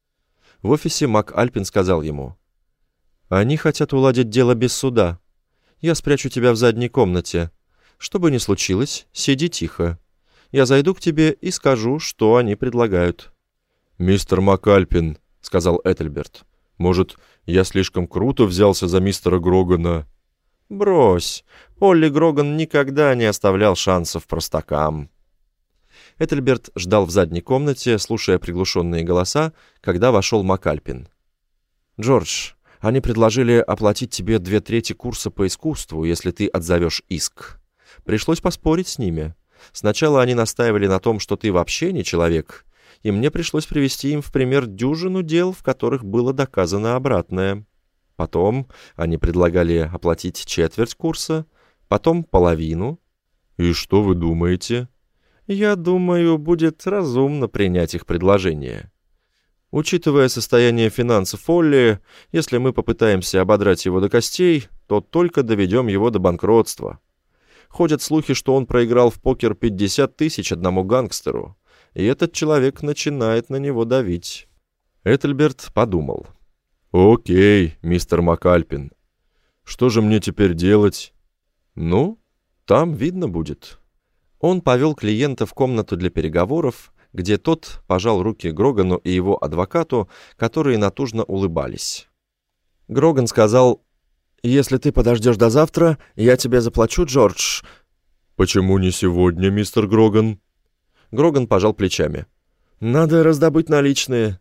В офисе МакАлпин сказал ему: «Они хотят уладить дело без суда. Я спрячу тебя в задней комнате. Что бы ни случилось, сиди тихо. Я зайду к тебе и скажу, что они предлагают». «Мистер МакАлпин», — сказал Этельберт, — «может, я слишком круто взялся за мистера Грогана?» «Брось, Олли Гроган никогда не оставлял шансов простакам». Этельберт ждал в задней комнате, слушая приглушенные голоса, когда вошел МакАлпин. «Джордж, они предложили оплатить тебе 2/3 курса по искусству, если ты отзовешь иск. Пришлось поспорить с ними. Сначала они настаивали на том, что ты вообще не человек, и мне пришлось привести им в пример дюжину дел, в которых было доказано обратное. Потом они предлагали оплатить 1/4 курса, потом половину». «И что вы думаете?» «Я думаю, будет разумно принять их предложение. Учитывая состояние финансов Олли, если мы попытаемся ободрать его до костей, то только доведем его до банкротства. Ходят слухи, что он проиграл в покер 50 000 одному гангстеру, и этот человек начинает на него давить». Этельберт подумал. «Окей, мистер МакАлпин. Что же мне теперь делать?» «Ну, там видно будет». Он повел клиента в комнату для переговоров, где тот пожал руки Грогану и его адвокату, которые натужно улыбались. Гроган сказал: «Если ты подождешь до завтра, я тебе заплачу, Джордж». «Почему не сегодня, мистер Гроган?» Гроган пожал плечами. «Надо раздобыть наличные».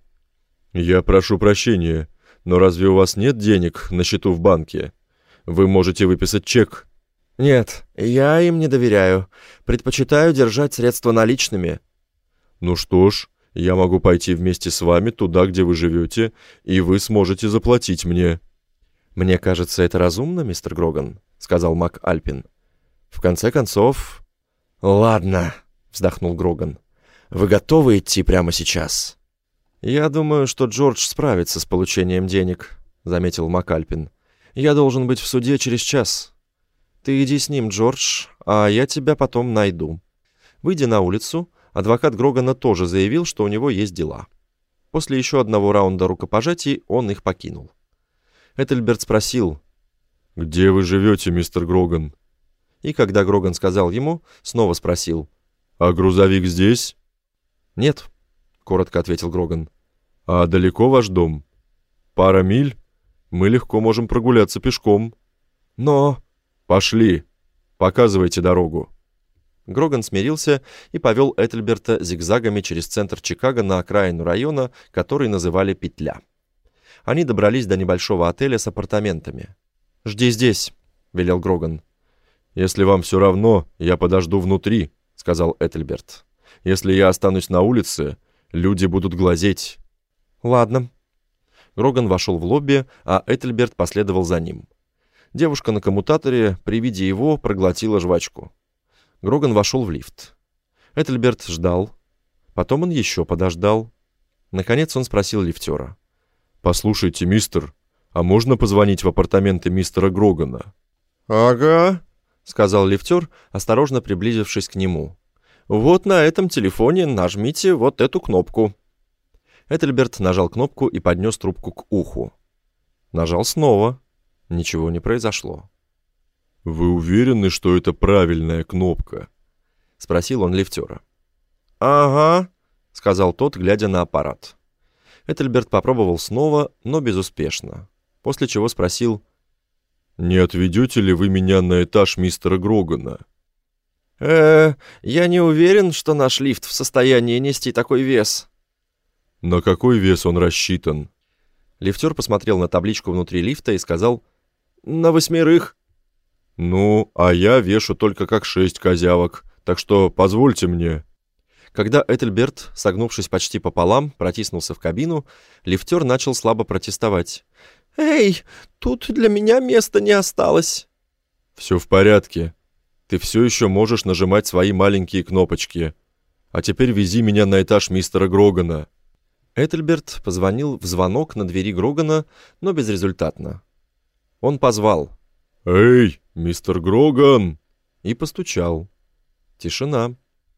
«Я прошу прощения, но разве у вас нет денег на счету в банке? Вы можете выписать чек». «Нет, я им не доверяю. Предпочитаю держать средства наличными». «Ну что ж, я могу пойти вместе с вами туда, где вы живете, и вы сможете заплатить мне». «Мне кажется, это разумно, мистер Гроган», — сказал МакАлпин. «В конце концов...» «Ладно», — вздохнул Гроган. «Вы готовы идти прямо сейчас?» «Я думаю, что Джордж справится с получением денег», — заметил МакАлпин. «Я должен быть в суде через час. Ты иди с ним, Джордж, а я тебя потом найду». Выйдя на улицу, адвокат Грогана тоже заявил, что у него есть дела. После еще одного раунда рукопожатий он их покинул. Этельберт спросил: «Где вы живете, мистер Гроган?» И когда Гроган сказал ему, снова спросил: «А грузовик здесь?» «Нет», — коротко ответил Гроган. «А далеко ваш дом? Пара миль? Мы легко можем прогуляться пешком». «Но...» «Пошли. Показывайте дорогу». Гроган смирился и повел Этельберта зигзагами через центр Чикаго на окраину района, который называли Петля. Они добрались до небольшого отеля с апартаментами. «Жди здесь», — велел Гроган. «Если вам все равно, я подожду внутри», — сказал Этельберт. «Если я останусь на улице, люди будут глазеть». «Ладно». Гроган вошел в лобби, а Этельберт последовал за ним. Девушка на коммутаторе при виде его проглотила жвачку. Гроган вошел в лифт. Этельберт ждал. Потом он еще подождал. Наконец он спросил лифтера: «Послушайте, мистер, а можно позвонить в апартаменты мистера Грогана?» «Ага», — сказал лифтер, осторожно приблизившись к нему. «Вот на этом телефоне нажмите вот эту кнопку». Этельберт нажал кнопку и поднес трубку к уху. Нажал снова. Ничего не произошло. «Вы уверены, что это правильная кнопка?» — спросил он лифтера. «Ага», — сказал тот, глядя на аппарат. Этельберт попробовал снова, но безуспешно, после чего спросил: «Не отведете ли вы меня на этаж мистера Грогана?» Я не уверен, что наш лифт в состоянии нести такой вес». На какой вес он рассчитан? Лифтер посмотрел на табличку внутри лифта и сказал: «На 8. Ну, а я вешу только как 6 козявок, так что позвольте мне». Когда Этельберт, согнувшись почти пополам, протиснулся в кабину, лифтер начал слабо протестовать. «Эй, тут для меня места не осталось». «Все в порядке. Ты все еще можешь нажимать свои маленькие кнопочки. А теперь вези меня на этаж мистера Грогана». Этельберт позвонил в звонок на двери Грогана, но безрезультатно. Он позвал: «Эй, мистер Гроган!» и постучал. Тишина.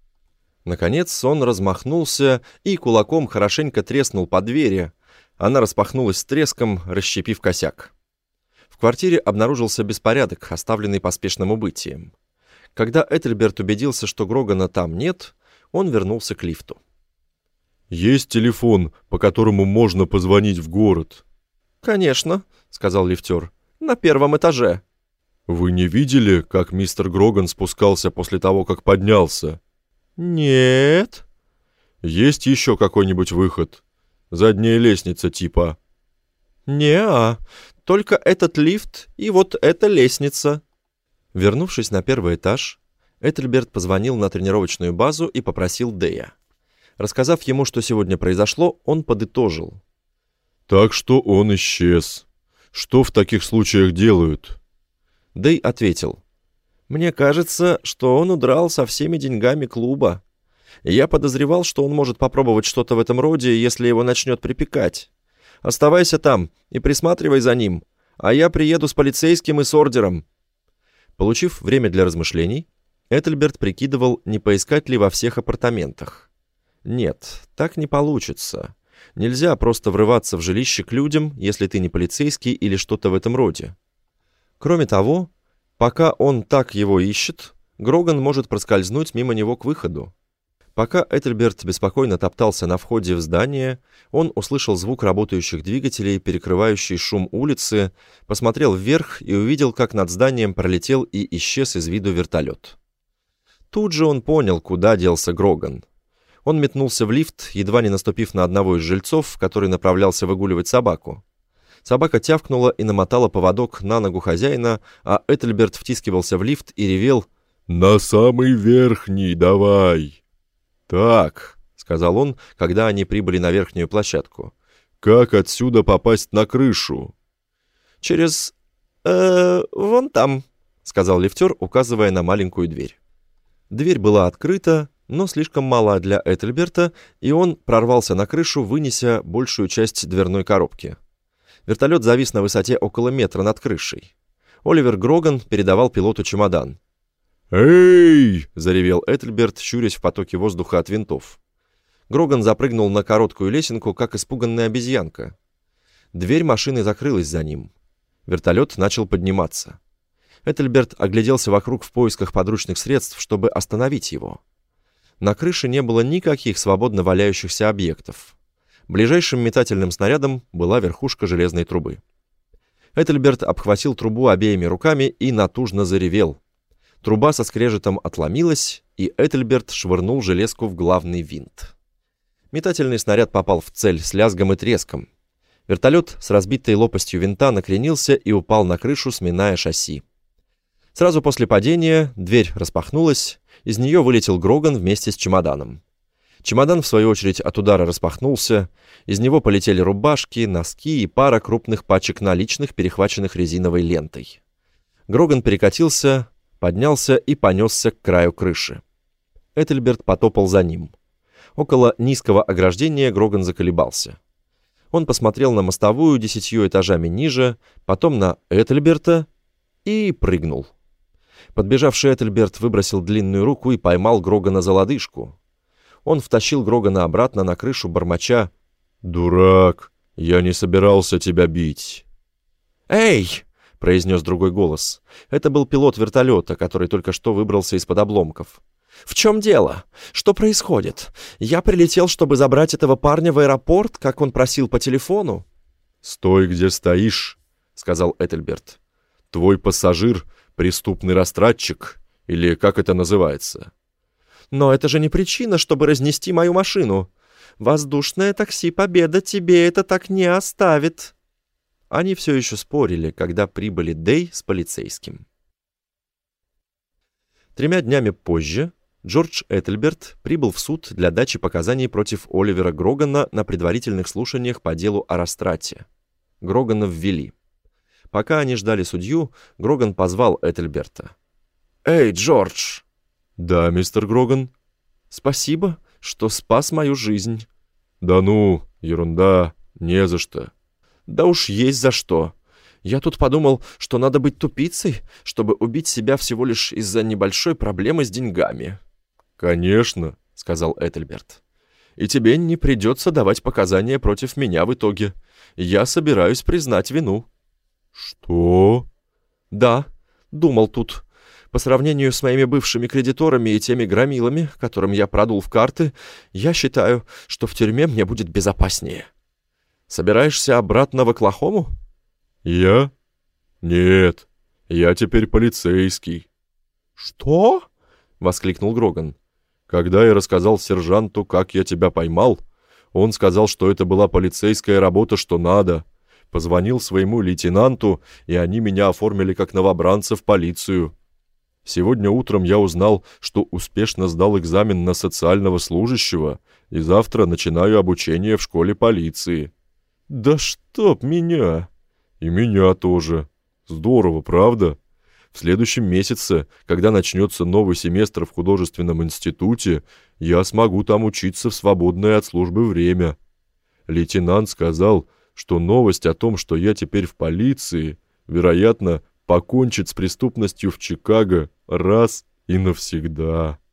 Наконец он размахнулся и кулаком хорошенько треснул по двери. Она распахнулась с треском, расщепив косяк. В квартире обнаружился беспорядок, оставленный поспешным убытием. Когда Этельберт убедился, что Грогана там нет, он вернулся к лифту. «Есть телефон, по которому можно позвонить в город?» «Конечно», — сказал лифтер, — «на 1 этаже». «Вы не видели, как мистер Гроган спускался после того, как поднялся?» «Нет». «Есть еще какой-нибудь выход? Задняя лестница типа?» «Не-а, только этот лифт и вот эта лестница». Вернувшись на 1 этаж, Этельберт позвонил на тренировочную базу и попросил Дэя. Рассказав ему, что сегодня произошло, он подытожил. «Так что он исчез. Что в таких случаях делают?» Дэй ответил: «Мне кажется, что он удрал со всеми деньгами клуба. Я подозревал, что он может попробовать что-то в этом роде, если его начнет припекать. Оставайся там и присматривай за ним, а я приеду с полицейским и с ордером». Получив время для размышлений, Этельберт прикидывал, не поискать ли во всех апартаментах. Нет, так не получится. Нельзя просто врываться в жилище к людям, если ты не полицейский или что-то в этом роде. Кроме того, пока он так его ищет, Гроган может проскользнуть мимо него к выходу. Пока Этельберт беспокойно топтался на входе в здание, он услышал звук работающих двигателей, перекрывающий шум улицы, посмотрел вверх и увидел, как над зданием пролетел и исчез из виду вертолет. Тут же он понял, куда делся Гроган. Он метнулся в лифт, едва не наступив на одного из жильцов, который направлялся выгуливать собаку. Собака тявкнула и намотала поводок на ногу хозяина, а Этельберт втискивался в лифт и ревел: «На самый верхний давай!» «Так», — сказал он, когда они прибыли на верхнюю площадку. «Как отсюда попасть на крышу?» «Через... вон там», — сказал лифтер, указывая на маленькую дверь. Дверь была открыта, но слишком мала для Этельберта, и он прорвался на крышу, вынеся большую часть дверной коробки. Вертолет завис на высоте около метра над крышей. Оливер Гроган передавал пилоту чемодан. «Эй!» — заревел Этельберт, щурясь в потоке воздуха от винтов. Гроган запрыгнул на короткую лесенку, как испуганная обезьянка. Дверь машины закрылась за ним. Вертолет начал подниматься. Этельберт огляделся вокруг в поисках подручных средств, чтобы остановить его. На крыше не было никаких свободно валяющихся объектов. Ближайшим метательным снарядом была верхушка железной трубы. Этельберт обхватил трубу обеими руками и натужно заревел. Труба со скрежетом отломилась, и Этельберт швырнул железку в главный винт. Метательный снаряд попал в цель с лязгом и треском. Вертолет с разбитой лопастью винта накренился и упал на крышу, сминая шасси. Сразу после падения дверь распахнулась, из нее вылетел Гроган вместе с чемоданом. Чемодан, в свою очередь, от удара распахнулся, из него полетели рубашки, носки и пара крупных пачек наличных, перехваченных резиновой лентой. Гроган перекатился, поднялся и понесся к краю крыши. Этельберт потопал за ним. Около низкого ограждения Гроган заколебался. Он посмотрел на мостовую 10 этажами ниже, потом на Этельберта и прыгнул. Подбежавший Этельберт выбросил длинную руку и поймал Грогана за лодыжку. Он втащил Грогана обратно на крышу, бормоча: «Дурак, я не собирался тебя бить». «Эй!» — произнес другой голос. Это был пилот вертолета, который только что выбрался из-под обломков. «В чем дело? Что происходит? Я прилетел, чтобы забрать этого парня в аэропорт, как он просил по телефону». «Стой, где стоишь», — сказал Этельберт. «Твой пассажир — преступный растратчик, или как это называется?» «Но это же не причина, чтобы разнести мою машину. Воздушное такси «Победа» тебе это так не оставит». Они все еще спорили, когда прибыли Дэй с полицейским. 3 днями позже Джордж Этельберт прибыл в суд для дачи показаний против Оливера Грогана на предварительных слушаниях по делу о растрате. Грогана ввели. Пока они ждали судью, Гроган позвал Этельберта. «Эй, Джордж!» «Да, мистер Гроган?» «Спасибо, что спас мою жизнь». «Да ну, ерунда, не за что». «Да уж есть за что. Я тут подумал, что надо быть тупицей, чтобы убить себя всего лишь из-за небольшой проблемы с деньгами». «Конечно», — сказал Этельберт. «И тебе не придется давать показания против меня в итоге. Я собираюсь признать вину». «Что?» «Да, думал тут. По сравнению с моими бывшими кредиторами и теми громилами, которым я продул в карты, я считаю, что в тюрьме мне будет безопаснее. Собираешься обратно в Оклахому?» «Я? Нет, я теперь полицейский». «Что?» — воскликнул Гроган. «Когда я рассказал сержанту, как я тебя поймал, он сказал, что это была полицейская работа, что надо. Позвонил своему лейтенанту, и они меня оформили как новобранца в полицию. Сегодня утром я узнал, что успешно сдал экзамен на социального служащего, и завтра начинаю обучение в школе полиции». «Да чтоб меня!» «И меня тоже. Здорово, правда? В следующем месяце, когда начнется новый семестр в художественном институте, я смогу там учиться в свободное от службы время. Лейтенант сказал, что новость о том, что я теперь в полиции, вероятно, покончит с преступностью в Чикаго раз и навсегда».